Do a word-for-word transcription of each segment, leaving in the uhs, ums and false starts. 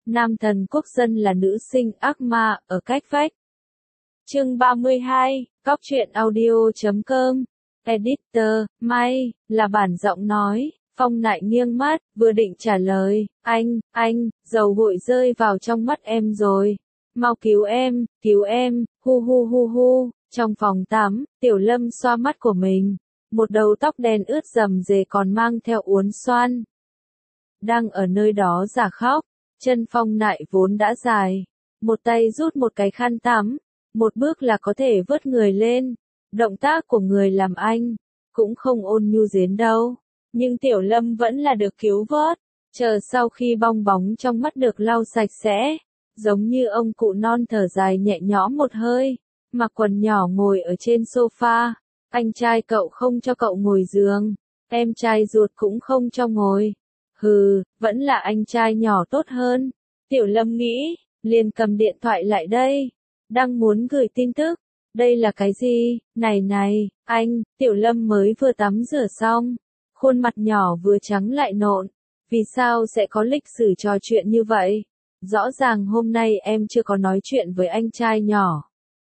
nam thần quốc dân là nữ sinh ác ma ở cách vách. Chương ba mươi hai, Cóc truyện audio chấm com. Editor, May, là bản giọng nói. Phong Nại nghiêng mắt, vừa định trả lời, anh, anh, dầu gội rơi vào trong mắt em rồi. Mau cứu em, cứu em, hu hu hu hu. Trong phòng tắm, Tiểu Lâm xoa mắt của mình. Một đầu tóc đen ướt rầm rề còn mang theo uốn xoăn. Đang ở nơi đó giả khóc, chân Phong Nại vốn đã dài. Một tay rút một cái khăn tắm, một bước là có thể vớt người lên. Động tác của người làm anh, cũng không ôn nhu đến đâu. Nhưng Tiểu Lâm vẫn là được cứu vớt, chờ sau khi bong bóng trong mắt được lau sạch sẽ, giống như ông cụ non thở dài nhẹ nhõm một hơi, mặc quần nhỏ ngồi ở trên sofa, anh trai cậu không cho cậu ngồi giường, em trai ruột cũng không cho ngồi, hừ, vẫn là anh trai nhỏ tốt hơn, Tiểu Lâm nghĩ, liền cầm điện thoại lại đây, đang muốn gửi tin tức, đây là cái gì, này này, anh, Tiểu Lâm mới vừa tắm rửa xong. Khuôn mặt nhỏ vừa trắng lại nộn, vì sao sẽ có lịch sử trò chuyện như vậy? Rõ ràng hôm nay em chưa có nói chuyện với anh trai nhỏ.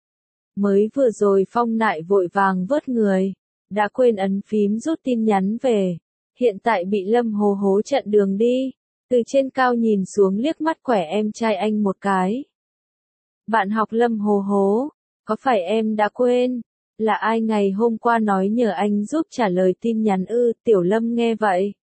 Mới vừa rồi Phong Nại vội vàng vớt người, đã quên ấn phím rút tin nhắn về, hiện tại bị Lâm Hồ hố chặn đường đi, từ trên cao nhìn xuống liếc mắt quẻ em trai anh một cái. Bạn học Lâm Hồ hố, có phải em đã quên? Là ai ngày hôm qua nói nhờ anh giúp trả lời tin nhắn ư? Tiểu Lâm nghe vậy,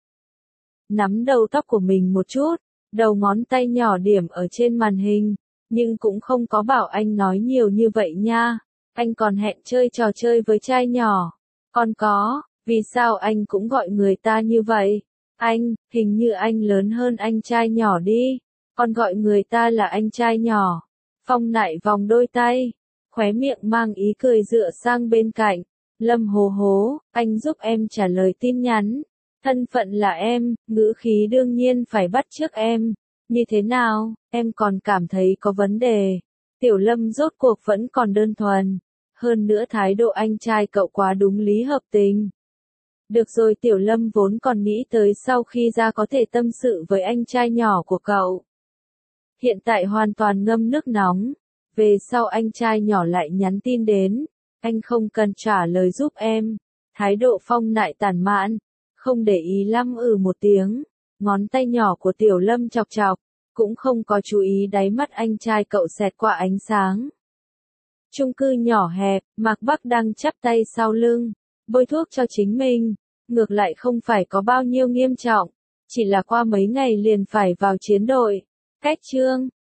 nắm đầu tóc của mình một chút, đầu ngón tay nhỏ điểm ở trên màn hình, nhưng cũng không có bảo anh nói nhiều như vậy nha, anh còn hẹn chơi trò chơi với trai nhỏ, còn có, vì sao anh cũng gọi người ta như vậy? Anh, hình như anh lớn hơn anh trai nhỏ đi, còn gọi người ta là anh trai nhỏ. Phong Nại vòng đôi tay, khóe miệng mang ý cười dựa sang bên cạnh. Lâm Hồ hố, anh giúp em trả lời tin nhắn. Thân phận là em, ngữ khí đương nhiên phải bắt chước em. Như thế nào, em còn cảm thấy có vấn đề. Tiểu Lâm rốt cuộc vẫn còn đơn thuần. Hơn nữa thái độ anh trai cậu quá đúng lý hợp tình. Được rồi, Tiểu Lâm vốn còn nghĩ tới sau khi ra có thể tâm sự với anh trai nhỏ của cậu. Hiện tại hoàn toàn ngâm nước nóng. Về sau anh trai nhỏ lại nhắn tin đến, anh không cần trả lời giúp em. Thái độ Phong Nại tản mạn, không để ý lắm ừ một tiếng, ngón tay nhỏ của Tiểu Lâm chọc chọc, cũng không có chú ý đáy mắt anh trai cậu xẹt qua ánh sáng. Chung cư nhỏ hẹp, Mạc Bắc đang chắp tay sau lưng, bôi thuốc cho chính mình, ngược lại không phải có bao nhiêu nghiêm trọng, chỉ là qua mấy ngày liền phải vào chiến đội. Cách chương